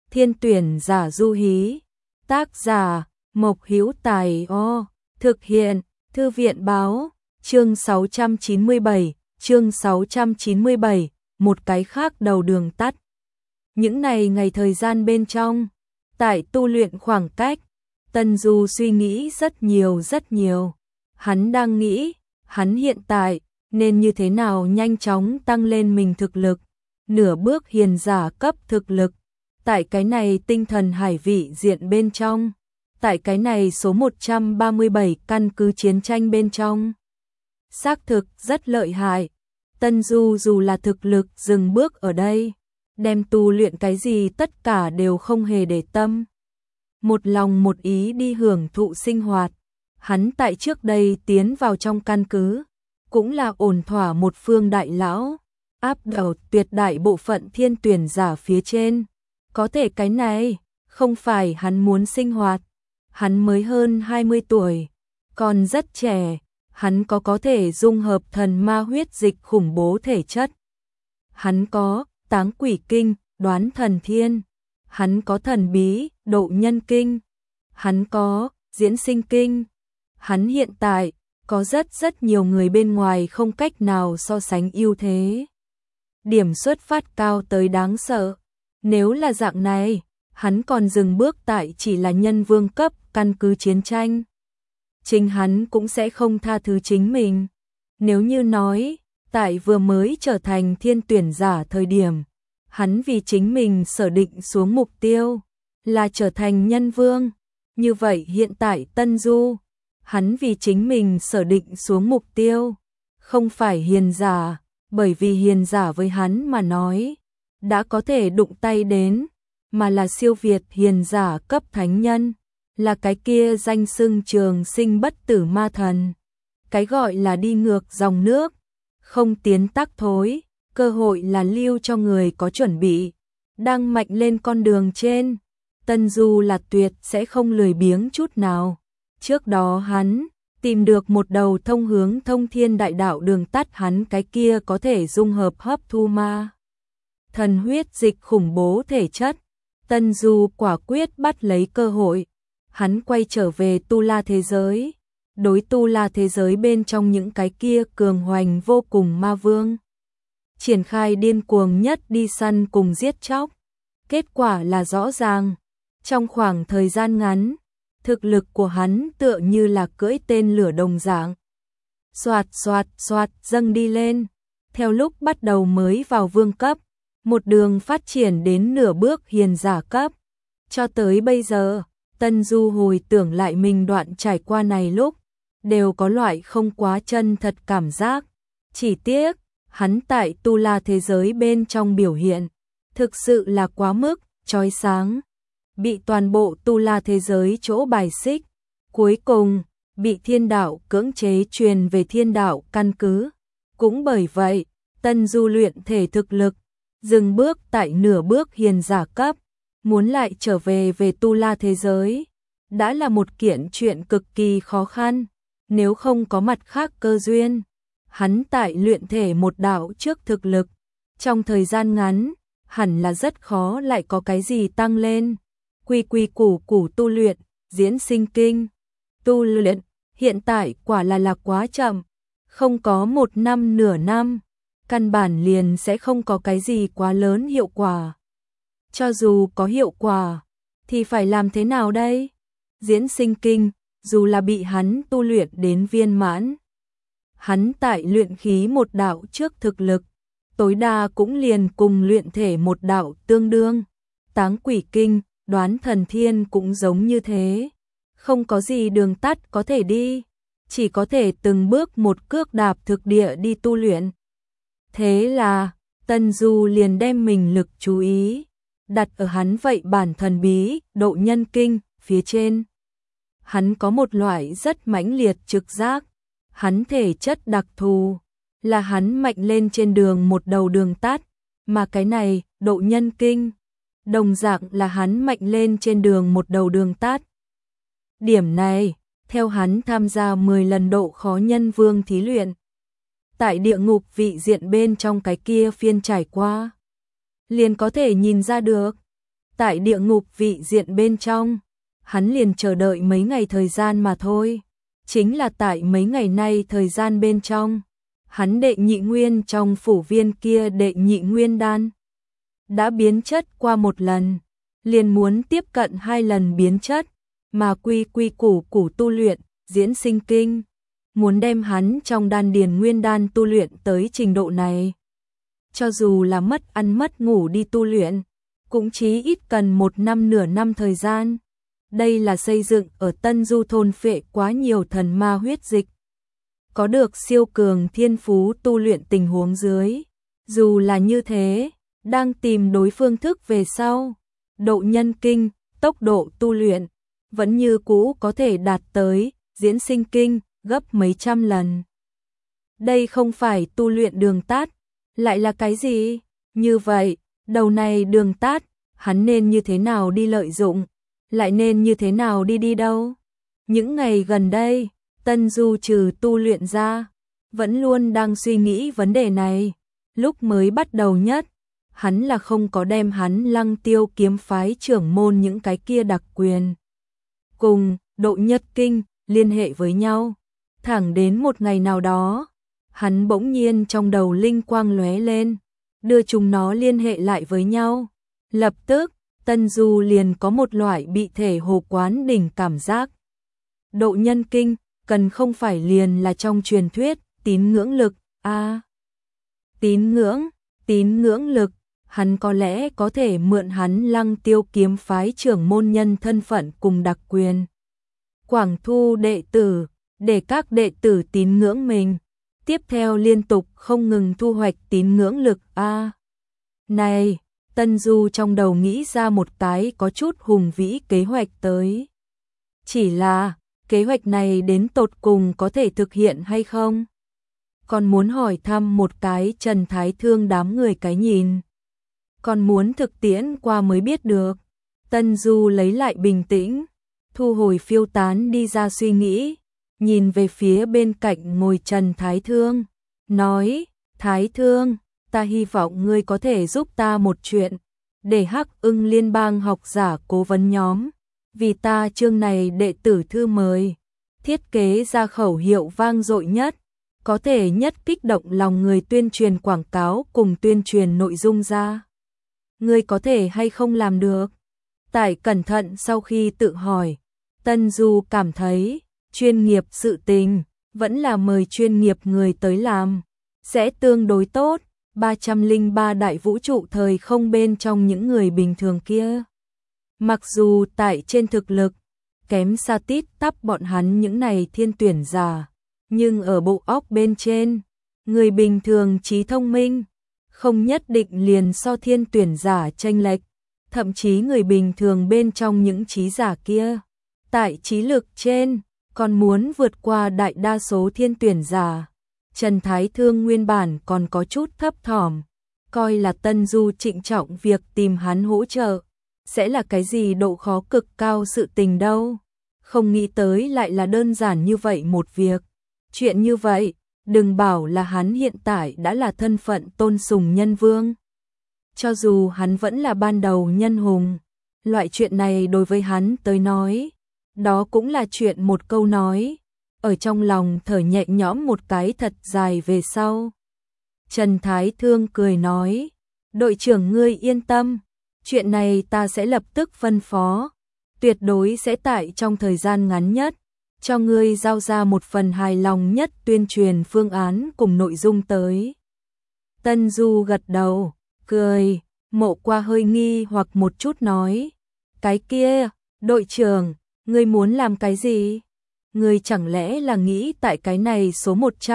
Thiên tuyển giả du hí. Tác giả Mộc Hữu Tài. Thực hiện Thư viện báo. Chương 697, một cái khác đầu đường tắt. Những ngày thời gian bên trong, tại tu luyện khoảng cách, Tân Du suy nghĩ rất nhiều. Hắn đang nghĩ, hắn hiện tại nên như thế nào nhanh chóng tăng lên mình thực lực, nửa bước hiền giả cấp thực lực, tại cái này tinh thần hải vị diện bên trong, tại cái này số 137 căn cứ chiến tranh bên trong. Xác thực rất lợi hại. Tân Du dù là thực lực dừng bước ở đây, đem tu luyện cái gì tất cả đều không hề để tâm. Một lòng một ý đi hưởng thụ sinh hoạt. Hắn tại trước đây tiến vào trong căn cứ, cũng là ổn thỏa một phương đại lão, áp đảo tuyệt đại bộ phận thiên tuyển giả phía trên. Có thể cái này không phải hắn muốn sinh hoạt. Hắn mới hơn 20 tuổi, còn rất trẻ. Hắn có thể dung hợp thần ma huyết dịch khủng bố thể chất. Hắn có táng quỷ kinh, đoán thần thiên. Hắn có thần bí, độ nhân kinh. Hắn có diễn sinh kinh. Hắn hiện tại có rất nhiều người bên ngoài không cách nào so sánh ưu thế. Điểm xuất phát cao tới đáng sợ. Nếu là dạng này, hắn còn dừng bước tại chỉ là nhân vương cấp căn cứ chiến tranh. Chính hắn cũng sẽ không tha thứ chính mình. Nếu như nói, tại vừa mới trở thành thiên tuyển giả thời điểm, hắn vì chính mình sở định xuống mục tiêu là trở thành nhân vương. Như vậy hiện tại Tân Du, hắn vì chính mình sở định xuống mục tiêu không phải hiền giả, bởi vì hiền giả với hắn mà nói đã có thể đụng tay đến, mà là siêu việt hiền giả cấp thánh nhân, là cái kia danh xưng trường sinh bất tử ma thần. Cái gọi là đi ngược dòng nước, không tiến tắc thối, cơ hội là lưu cho người có chuẩn bị. Đang mạnh lên con đường trên, Tân Du là tuyệt sẽ không lười biếng chút nào. Trước đó hắn tìm được một đầu thông hướng thông thiên đại đạo đường tắt, hắn cái kia có thể dung hợp hấp thu ma thần huyết dịch khủng bố thể chất. Tân Du quả quyết bắt lấy cơ hội. Hắn quay trở về tu la thế giới, đối tu la thế giới bên trong những cái kia cường hoành vô cùng ma vương triển khai điên cuồng nhất đi săn cùng giết chóc. Kết quả là rõ ràng, trong khoảng thời gian ngắn, thực lực của hắn tựa như là cưỡi tên lửa đồng dạng, xoạt dâng đi lên. Theo lúc bắt đầu mới vào vương cấp, một đường phát triển đến nửa bước hiền giả cấp, cho tới bây giờ. Tân Du hồi tưởng lại mình đoạn trải qua này lúc, đều có loại không quá chân thật cảm giác. Chỉ tiếc, hắn tại tu la thế giới bên trong biểu hiện, thực sự là quá mức chói sáng, bị toàn bộ tu la thế giới chỗ bài xích, cuối cùng bị thiên đạo cưỡng chế truyền về thiên đạo căn cứ. Cũng bởi vậy, Tân Du luyện thể thực lực dừng bước tại nửa bước hiền giả cấp, muốn lại trở về tu la thế giới đã là một kiện chuyện cực kỳ khó khăn. Nếu không có mặt khác cơ duyên, hắn tại luyện thể một đạo trước thực lực, trong thời gian ngắn hẳn là rất khó lại có cái gì tăng lên. Quy củ tu luyện, diễn sinh kinh, tu luyện hiện tại quả là quá chậm, không có một năm nửa năm, căn bản liền sẽ không có cái gì quá lớn hiệu quả. Cho dù có hiệu quả, thì phải làm thế nào đây? Diễn sinh kinh, dù là bị hắn tu luyện đến viên mãn, hắn tại luyện khí một đạo trước thực lực, tối đa cũng liền cùng luyện thể một đạo tương đương. Táng quỷ kinh, đoán thần thiên cũng giống như thế. Không có gì đường tắt có thể đi, chỉ có thể từng bước một cước đạp thực địa đi tu luyện. Thế là, Tân Du liền đem mình lực chú ý đặt ở hắn vậy bản thần bí, độ nhân kinh, phía trên. Hắn có một loại rất mãnh liệt trực giác, hắn thể chất đặc thù, là hắn mạnh lên trên đường một đầu đường tắt, mà cái này, độ nhân kinh, đồng dạng là hắn mạnh lên trên đường một đầu đường tắt. Điểm này, theo hắn tham gia 10 lần độ khó nhân vương thí luyện, tại địa ngục vị diện bên trong cái kia phiên trải qua, liền có thể nhìn ra được. tại địa ngục vị diện bên trong, hắn liền chờ đợi mấy ngày thời gian mà thôi. Chính là tại mấy ngày nay thời gian bên trong, hắn đệ nhị nguyên trong phủ viên kia đệ nhị nguyên đan đã biến chất qua một lần, liền muốn tiếp cận 2 lần biến chất, mà quy củ tu luyện, diễn sinh kinh, muốn đem hắn trong đan điền nguyên đan tu luyện tới trình độ này. Cho dù là mất ăn mất ngủ đi tu luyện, cũng chí ít cần 1 năm nửa năm thời gian. Đây là xây dựng ở Tân Du thôn phệ quá nhiều thần ma huyết dịch. Có được siêu cường thiên phú tu luyện tình huống dưới. Dù là như thế, đang tìm đối phương thức về sau, độ nhân kinh, tốc độ tu luyện, vẫn như cũ có thể đạt tới diễn sinh kinh gấp mấy trăm lần. Đây không phải tu luyện đường tắt, lại là cái gì? Như vậy, đầu này đường tắt, hắn nên như thế nào đi lợi dụng, lại nên như thế nào đi đâu? Những ngày gần đây, Tân Du trừ tu luyện ra, vẫn luôn đang suy nghĩ vấn đề này. Lúc mới bắt đầu nhất, hắn là không có đem hắn Lăng Tiêu kiếm phái trưởng môn những cái kia đặc quyền cùng độ nhất kinh liên hệ với nhau. Thẳng đến một ngày nào đó, hắn bỗng nhiên trong đầu linh quang lóe lên, đưa chúng nó liên hệ lại với nhau. Lập tức, Tân Du liền có một loại bị thể hồ quán đỉnh cảm giác. Độ nhân kinh, cần không phải liền là trong truyền thuyết, tín ngưỡng lực, tín ngưỡng lực, hắn có lẽ có thể mượn hắn Lăng Tiêu kiếm phái trưởng môn nhân thân phận cùng đặc quyền. Quảng thu đệ tử, để các đệ tử tín ngưỡng mình, tiếp theo liên tục không ngừng thu hoạch tín ngưỡng lực Này, Tân Du trong đầu nghĩ ra một cái có chút hùng vĩ kế hoạch tới. Chỉ là, kế hoạch này đến tột cùng có thể thực hiện hay không? Còn muốn hỏi thăm một cái Trần Thái Thương đám người cái nhìn. Còn muốn thực tiễn qua mới biết được. Tân Du lấy lại bình tĩnh, thu hồi phiêu tán đi ra suy nghĩ, nhìn về phía bên cạnh ngồi Trần Thái Thương, nói, Thái Thương, ta hy vọng ngươi có thể giúp ta một chuyện, để Hắc Ưng Liên bang học giả cố vấn nhóm, vì ta chương này đệ tử thư mời, thiết kế ra khẩu hiệu vang dội nhất, có thể nhất kích động lòng người tuyên truyền quảng cáo cùng tuyên truyền nội dung ra. Ngươi có thể hay không làm được? Tại cẩn thận sau khi tự hỏi, Tân Du cảm thấy, chuyên nghiệp sự tình, vẫn là mời chuyên nghiệp người tới làm, sẽ tương đối tốt. 303 đại vũ trụ thời không bên trong những người bình thường kia. Mặc dù tại trên thực lực, kém xa tít tắp bọn hắn những này thiên tuyển giả, nhưng ở bộ óc bên trên, người bình thường trí thông minh, không nhất định liền so thiên tuyển giả chênh lệch, thậm chí người bình thường bên trong những trí giả kia, tại trí lực trên, còn muốn vượt qua đại đa số thiên tuyển giả. Trần Thái Thương nguyên bản còn có chút thấp thỏm, coi là Tân Du trịnh trọng việc tìm hắn hỗ trợ, sẽ là cái gì độ khó cực cao sự tình đâu. Không nghĩ tới lại là đơn giản như vậy một việc. Chuyện như vậy, đừng bảo là hắn hiện tại đã là thân phận tôn sùng nhân vương. Cho dù hắn vẫn là ban đầu nhân hùng, loại chuyện này đối với hắn tới nói, đó cũng là chuyện một câu nói. Ở trong lòng thở nhẹ nhõm một cái thật dài về sau. Trần Thái Thương cười nói, đội trưởng ngươi yên tâm, chuyện này ta sẽ lập tức phân phó, tuyệt đối sẽ tại trong thời gian ngắn nhất, cho ngươi giao ra một phần hài lòng nhất tuyên truyền phương án cùng nội dung tới. Tân Du gật đầu, cười, Mộ Qua hơi nghi hoặc một chút nói, cái kia, đội trưởng, ngươi muốn làm cái gì? Ngươi chẳng lẽ là nghĩ tại cái này số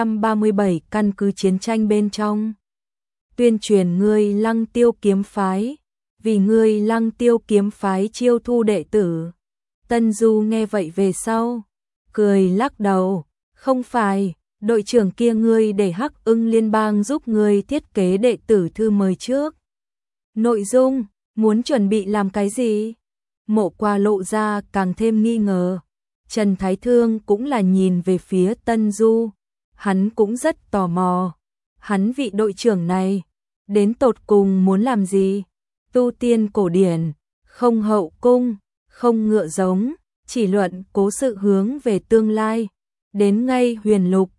137 căn cứ chiến tranh bên trong tuyên truyền ngươi Lăng Tiêu kiếm phái, vì ngươi Lăng Tiêu kiếm phái chiêu thu đệ tử. Tân Du nghe vậy về sau, cười lắc đầu, không phải, đội trưởng kia ngươi để Hắc Ưng Liên bang giúp ngươi thiết kế đệ tử thư mời trước. Nội dung, muốn chuẩn bị làm cái gì? Mộ Qua lộ ra càng thêm nghi ngờ. Trần Thái Thương cũng là nhìn về phía Tân Du, hắn cũng rất tò mò, hắn vị đội trưởng này, đến tột cùng muốn làm gì? Tu tiên cổ điển, không hậu cung, không ngựa giống, chỉ luận cố sự hướng về tương lai. Đến ngay Huyền Lục,